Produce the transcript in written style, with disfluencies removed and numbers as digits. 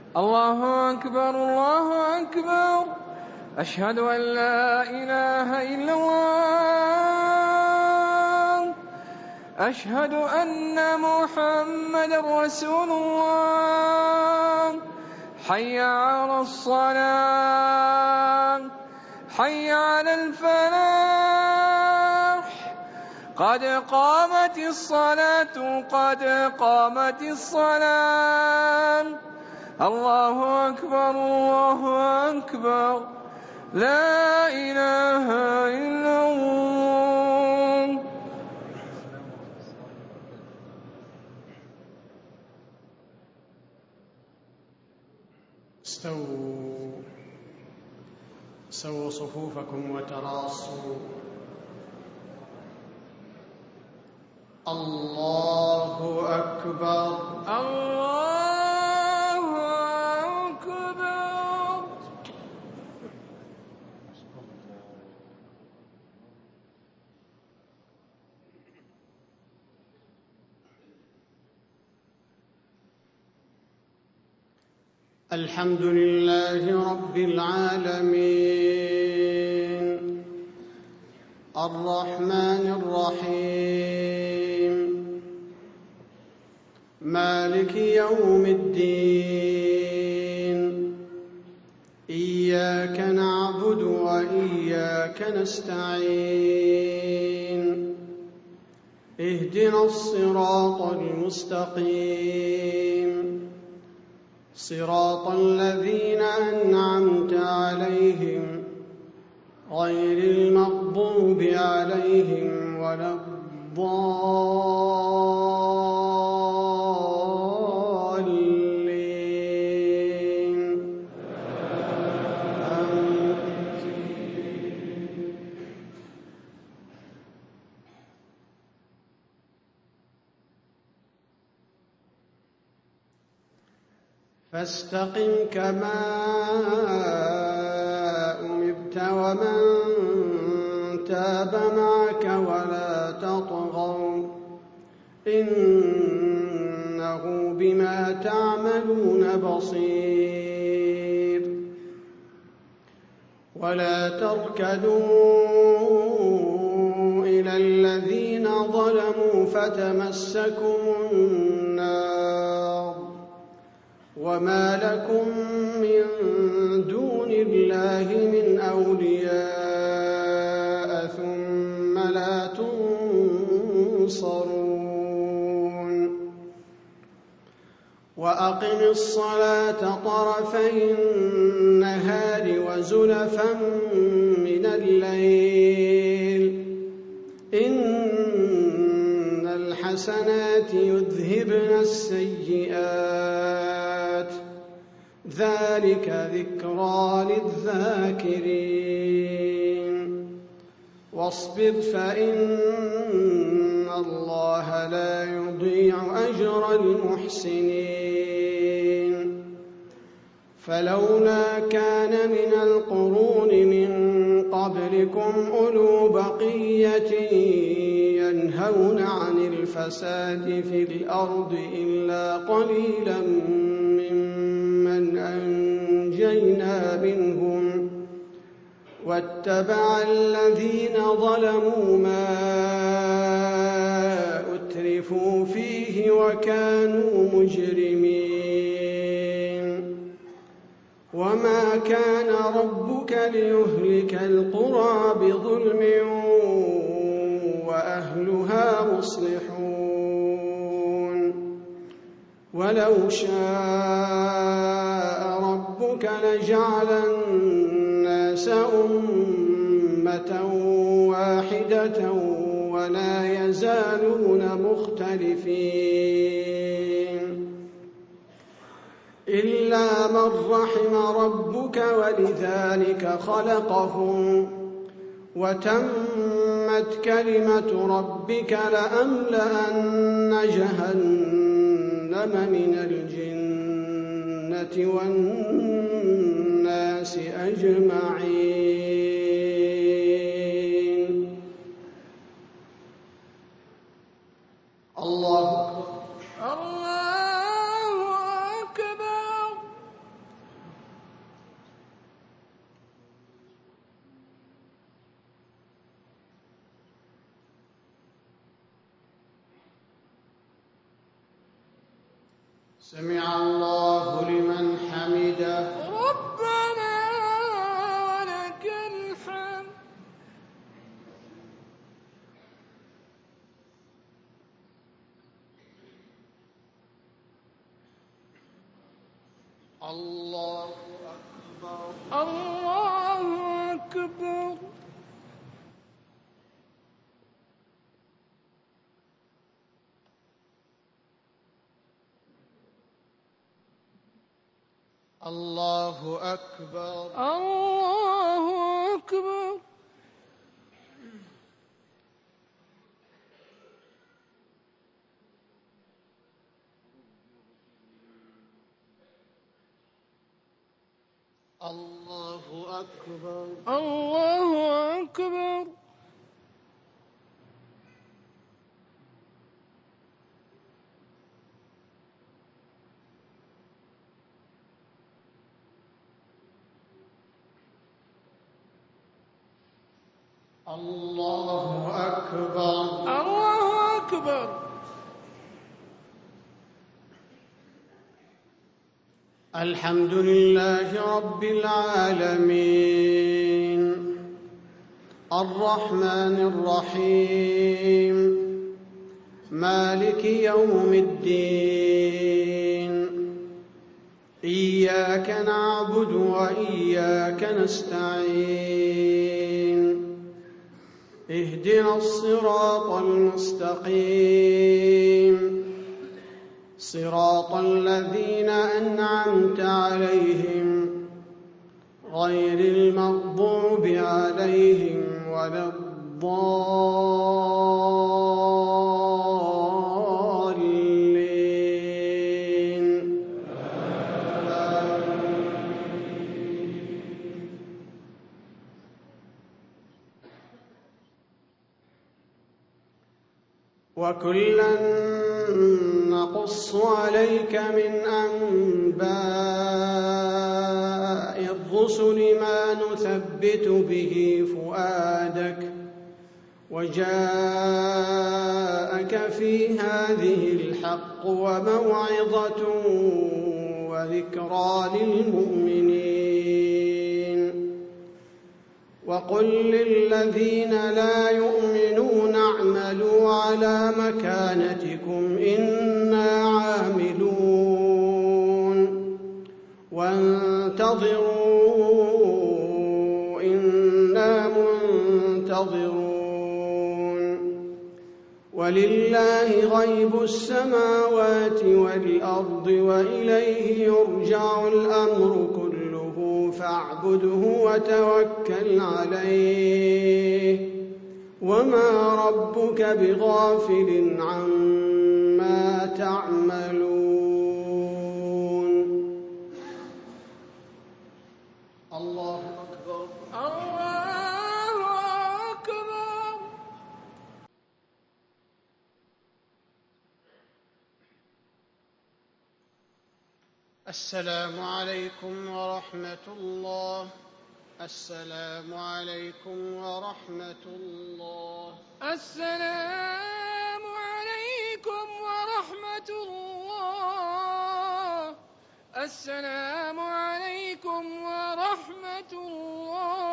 الله أكبر الله أكبر. أشهد أن لا إله إلا الله. أشهد أن محمدًا رسول الله. حي على الصلاة حي على الفلاح. قد قامت الصلاة قد قامت الصلاة. الله أكبر الله أكبر. لا إله إلا الله. سووا صفوفكم وتراصوا. الله أكبر الله أكبر. الحمد لله رب العالمين الرحمن الرحيم مالك يوم الدين. إياك نعبد وإياك نستعين. اهدنا الصراط المستقيم صراط الذين أنعمت عليهم غير المغضوب عليهم ولا الضالين. فاستقم كما أمرت ومن تاب معك ولا تطغوا إنه بما تعملون بصير. ولا تركنوا إلى الذين ظلموا فتمسكم النار وما لكم من دون الله من أولياء ثم لا تنصرون. وأقم الصلاة طرفي النهار وزلفا من الليل إن الحسنات يذهبن السيئات ذلك ذكرى للذاكرين. واصبر فإن الله لا يضيع أجر المحسنين. فلولا كان من القرون من قبلكم أولو بقية ينهون عن الفساد في الأرض إلا قليلا ممن أنجينا منهم واتبع الذين ظلموا ما أترفوا فيه وكانوا مجرمين. وما كان ربك ليهلك القرى بظلم وأهلها مصلحون. ولو شاء ربك لجعل الناس أمة واحدة ولا يزالون مختلفين إلا من رحم ربك ولذلك خلقهم. وتمت كلمة ربك لأملأن جهنم من الجنة والناس أجمعين. الله الله أكبر. سمع الله لمن حمده. ربنا ولك الحمد. الله أكبر. الله أكبر. الله أكبر. الله أكبر. الله أكبر. الله أكبر. الله أكبر. الله أكبر. الحمد لله رب العالمين الرحمن الرحيم مالك يوم الدين إياك نعبد وإياك نستعين اهدنا الصراط المستقيم صراط الذين أنعمت عليهم غير المغضوب عليهم ولا الضالين. وكلا نقص عليك من أنباء الرسل ما نثبت به فؤادك وجاءك في هذه الحق وموعظة وذكرى للمؤمنين. وقل للذين لا يؤمنون اعملوا على مكانتكم إنا عاملون وانتظروا إنا منتظرون. ولله غيب السماوات والأرض وإليه يرجع الأمر كله فاعبده وتوكل عليه وما ربك بغافل عما تعملون. الله أكبر. الله أكبر. السلام عليكم ورحمة الله. السلام عليكم ورحمة الله. السلام عليكم ورحمة الله. السلام عليكم ورحمة الله.